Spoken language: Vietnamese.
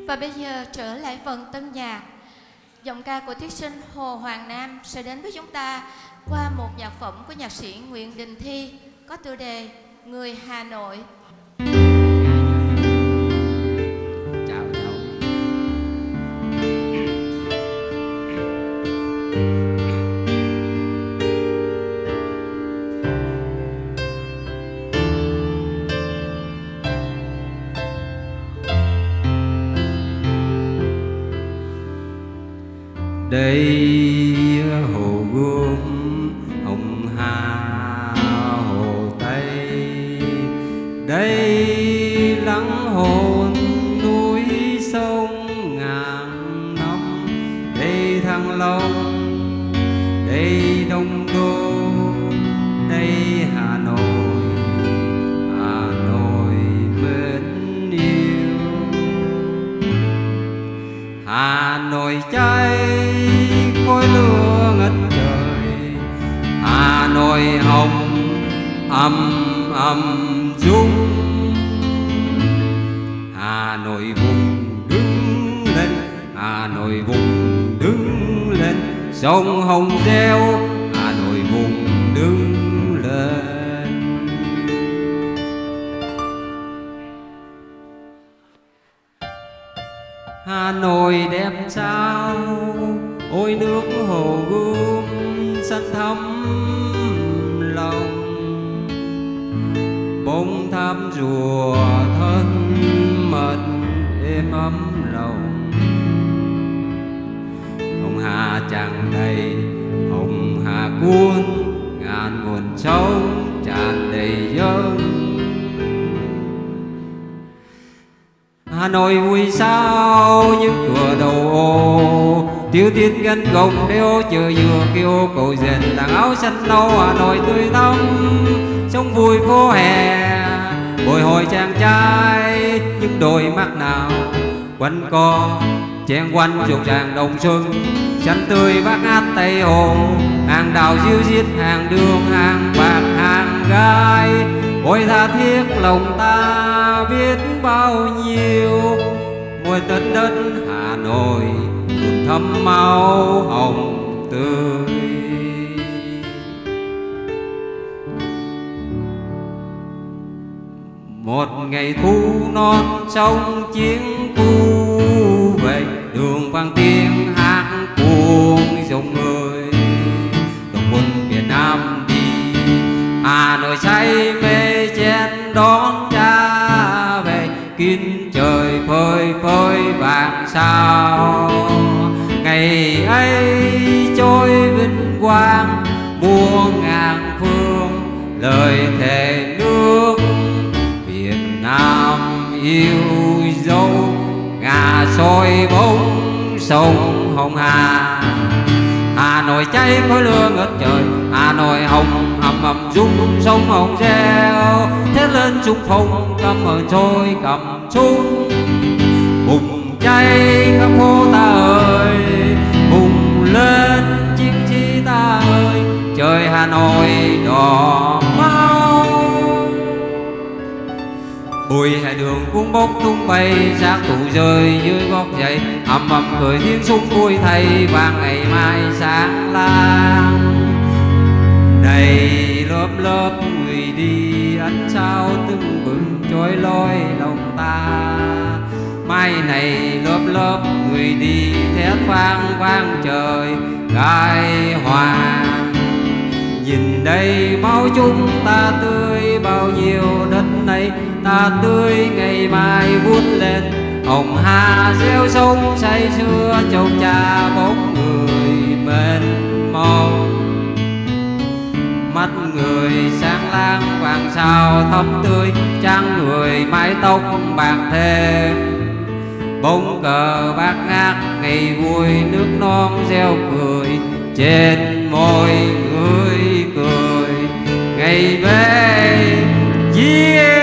Và bây giờ trở lại phần tân nhạc. Giọng ca của thí sinh Hồ Hoàng Nam sẽ đến với chúng ta qua một nhạc phẩm của nhạc sĩ Nguyễn Đình Thi có tựa đề Người Hà Nội. Chào cháu. Đây hồ Gươm, Hồng Hà, Hồ Tây. Đây lắng hồn núi sông ngàn năm. Đây Thăng Long, đây Đông Đô, đây Hà Nội, Hà Nội mến yêu. Hà Nội cháy khói lửa ngất trời, Hà Nội hồng ầm ầm rung. Hà Nội vùng đứng lên, Hà Nội vùng đứng lên, sông Hồng reo, Hà Nội vùng đứng lên. Hà Nội đẹp sao, ôi nước hồ Gươm xanh thắm lòng. Bông tháp rùa thân mật êm ấm lòng. Hồng Hà tràn đầy, Hồng Hà cuốn ngàn nguồn sông tràn đầy dâng. Hà Nội vui sao những cửa đầu ô, tiêu tiên gánh gồng đeo chờ dừa kêu cầu dền làng áo xanh nâu. Hà Nội tươi thắm sống vui phố hè, bồi hồi chàng trai những đôi mắt nào quanh co chen quanh rộn ràng đồng xuân. Xanh tươi bát ngát Tây Hồ, hàng đào diêu diết, hàng đường hàng bạc hàng gai. Ôi tha thiết lòng ta biết bao nhiêu, mùa Tết đất Hà Nội hương thắm máu hồng tươi. Một ngày thu non sông chiến khu về, đường vang tiếng hát cuồng dòng người. Đồng quân Việt Nam đi, Hà Nội say mê chen đón cha về. Kín trời phơi phới vàng sao, ngày ấy trôi vinh quang muôn ngàn phương. Lời thề nước Việt Nam yêu dấu, ngà soi bóng sông Hồng Hà. Hà Nội cháy khói lửa ngất trời, Hà Nội hồng ầm ầm rung, sông Hồng reo thét lên xung phong. Căm hờn trôi cầm súng bùng cháy khắp phố ta ơi, bùng lên chiến sĩ ta ơi. Trời Hà Nội đỏ máu, bụi hè đường cuốn bốc tung bay, xác tụ rơi dưới gót giày. Ầm ầm cười tiếng súng vui thay, vàng ngày mai sáng lang. Đầy lớp lớp người đi, ánh sao tưng bừng chói lọi lòng ta. Mai này lớp lớp người đi, thét vang vang trời gai hoàng. Nhìn đây máu chúng ta tươi, bao nhiêu đất này ta tươi, ngày mai vút lên. Hồng Hà reo sông say sưa, châu cha bóng người mênh mông. Mắt người sáng lang vàng sao thắm tươi, trang người mái tóc bạc thêm. Bông cờ bát ngát ngày vui, nước non reo cười trên môi người cười. Ngày về chia